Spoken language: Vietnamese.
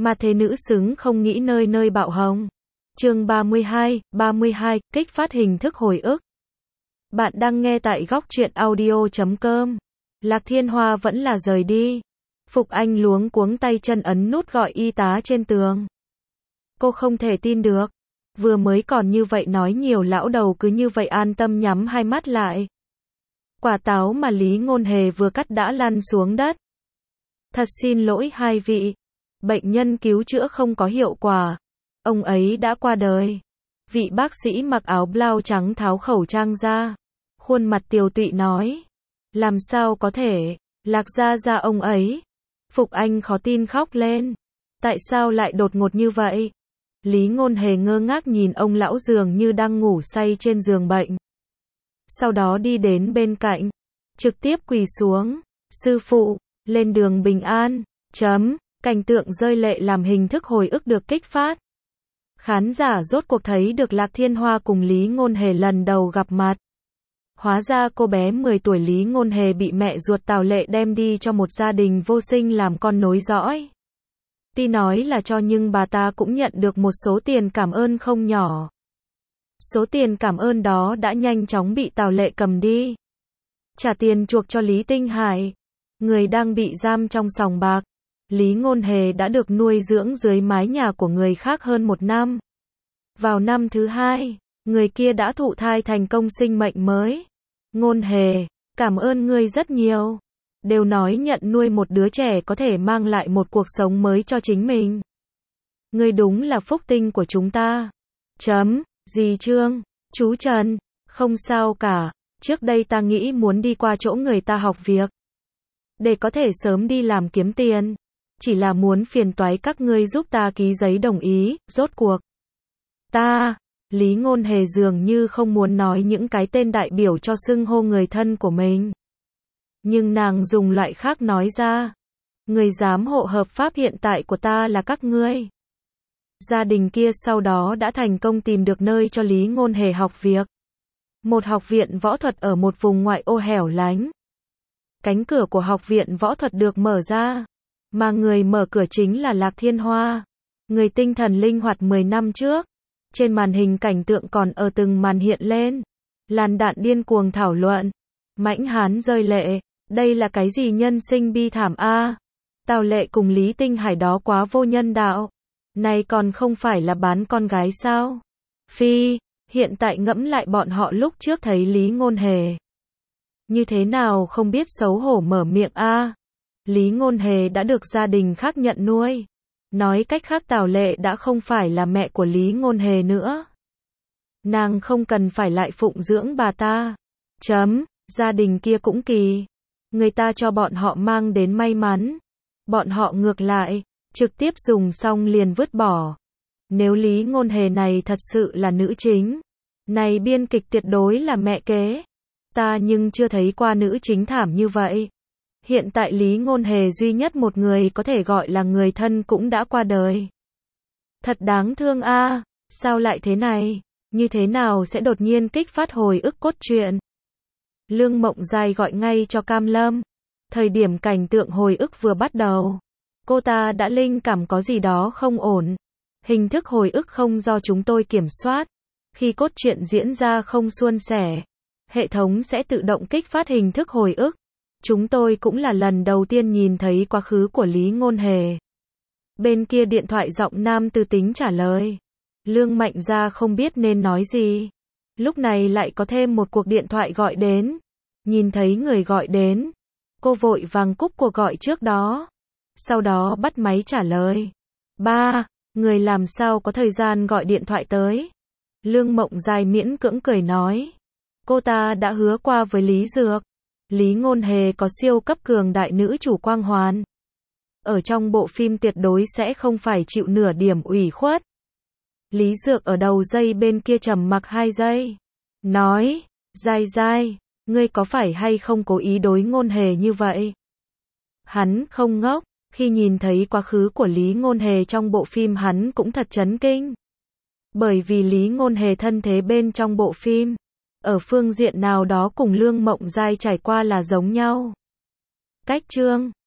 Mà thế nữ xứng không nghĩ nơi nơi bạo hồng. Chương 32, kích phát hình thức hồi ức. Bạn đang nghe tại góc truyện audio.com. Lạc Thiên Hoa vẫn là rời đi. Phục Anh luống cuống tay chân ấn nút gọi y tá trên tường. Cô không thể tin được. Vừa mới còn như vậy nói nhiều, lão đầu cứ như vậy an tâm nhắm hai mắt lại. Quả táo mà Lý Ngôn Hề vừa cắt đã lăn xuống đất. Thật xin lỗi hai vị. Bệnh nhân cứu chữa không có hiệu quả. Ông ấy đã qua đời. Vị bác sĩ mặc áo blau trắng tháo khẩu trang ra. Khuôn mặt tiều tụy nói. Làm sao có thể, Lạc gia ông ấy. Phục Anh khó tin khóc lên. Tại sao lại đột ngột như vậy? Lý Ngôn Hề ngơ ngác nhìn ông lão dường như đang ngủ say trên giường bệnh. Sau đó đi đến bên cạnh. Trực tiếp quỳ xuống. Sư phụ, lên đường bình an. Cảnh tượng rơi lệ làm hình thức hồi ức được kích phát. Khán giả rốt cuộc thấy được Lạc Thiên Hoa cùng Lý Ngôn Hề lần đầu gặp mặt. Hóa ra cô bé 10 tuổi Lý Ngôn Hề bị mẹ ruột Tào Lệ đem đi cho một gia đình vô sinh làm con nối dõi. Tuy nói là cho nhưng bà ta cũng nhận được một số tiền cảm ơn không nhỏ. Số tiền cảm ơn đó đã nhanh chóng bị Tào Lệ cầm đi. Trả tiền chuộc cho Lý Tinh Hải, người đang bị giam trong sòng bạc. Lý Ngôn Hề đã được nuôi dưỡng dưới mái nhà của người khác hơn 1 năm. Vào năm thứ 2, người kia đã thụ thai thành công sinh mệnh mới. Ngôn Hề, cảm ơn ngươi rất nhiều. Đều nói nhận nuôi một đứa trẻ có thể mang lại một cuộc sống mới cho chính mình. Ngươi đúng là phúc tinh của chúng ta. Dì Trương, chú Trần, không sao cả. Trước đây ta nghĩ muốn đi qua chỗ người ta học việc. Để có thể sớm đi làm kiếm tiền. Chỉ là muốn phiền toái các ngươi giúp ta ký giấy đồng ý, rốt cuộc. Lý Ngôn Hề dường như không muốn nói những cái tên đại biểu cho xưng hô người thân của mình. Nhưng nàng dùng loại khác nói ra. Người giám hộ hợp pháp hiện tại của ta là các ngươi. Gia đình kia sau đó đã thành công tìm được nơi cho Lý Ngôn Hề học việc. Một học viện võ thuật ở một vùng ngoại ô hẻo lánh. Cánh cửa của học viện võ thuật được mở ra. Mà người mở cửa chính là Lạc Thiên Hoa. Người tinh thần linh hoạt 10 năm trước. Trên màn hình cảnh tượng còn ở từng màn hiện lên. Làn đạn điên cuồng thảo luận. Mãnh hán rơi lệ. Đây là cái gì nhân sinh bi thảm a? Tào Lệ cùng Lý Tinh Hải đó quá vô nhân đạo. Này còn không phải là bán con gái sao? Phi, hiện tại ngẫm lại bọn họ lúc trước thấy Lý Ngôn Hề. Như thế nào không biết xấu hổ mở miệng a? Lý Ngôn Hề đã được gia đình khác nhận nuôi. Nói cách khác Tào Lệ đã không phải là mẹ của Lý Ngôn Hề nữa. Nàng không cần phải lại phụng dưỡng bà ta. Gia đình kia cũng kỳ. Người ta cho bọn họ mang đến may mắn. Bọn họ ngược lại, trực tiếp dùng xong liền vứt bỏ. Nếu Lý Ngôn Hề này thật sự là nữ chính. Này biên kịch tuyệt đối là mẹ kế. Ta nhưng chưa thấy qua nữ chính thảm như vậy. Hiện tại Lý Ngôn Hề duy nhất một người có thể gọi là người thân cũng đã qua đời. Thật đáng thương a, sao lại thế này? Như thế nào sẽ đột nhiên kích phát hồi ức cốt truyện? Lương Mộng Dài gọi ngay cho Cam Lâm. Thời điểm cảnh tượng hồi ức vừa bắt đầu, cô ta đã linh cảm có gì đó không ổn. Hình thức hồi ức không do chúng tôi kiểm soát. Khi cốt truyện diễn ra không suôn sẻ, hệ thống sẽ tự động kích phát hình thức hồi ức. Chúng tôi cũng là lần đầu tiên nhìn thấy quá khứ của Lý Ngôn Hề. Bên kia điện thoại giọng nam tư tính trả lời. Lương Mạnh Gia không biết nên nói gì. Lúc này lại có thêm một cuộc điện thoại gọi đến. Nhìn thấy người gọi đến, cô vội vàng cúp cuộc gọi trước đó. Sau đó bắt máy trả lời. Ba, người làm sao có thời gian gọi điện thoại tới. Lương Mộng Dài miễn cưỡng cười nói. Cô ta đã hứa qua với Lý Dược. Lý Ngôn Hề có siêu cấp cường đại nữ chủ quang hoàn. Ở trong bộ phim tuyệt đối sẽ không phải chịu nửa điểm ủy khuất. Lý Dược ở đầu dây bên kia trầm mặc 2 giây. Nói, Dai, ngươi có phải hay không cố ý đối Ngôn Hề như vậy? Hắn không ngốc, khi nhìn thấy quá khứ của Lý Ngôn Hề trong bộ phim hắn cũng thật chấn kinh. Bởi vì Lý Ngôn Hề thân thế bên trong bộ phim, ở phương diện nào đó cùng Lương Mộng Dài trải qua là giống nhau. Cách chương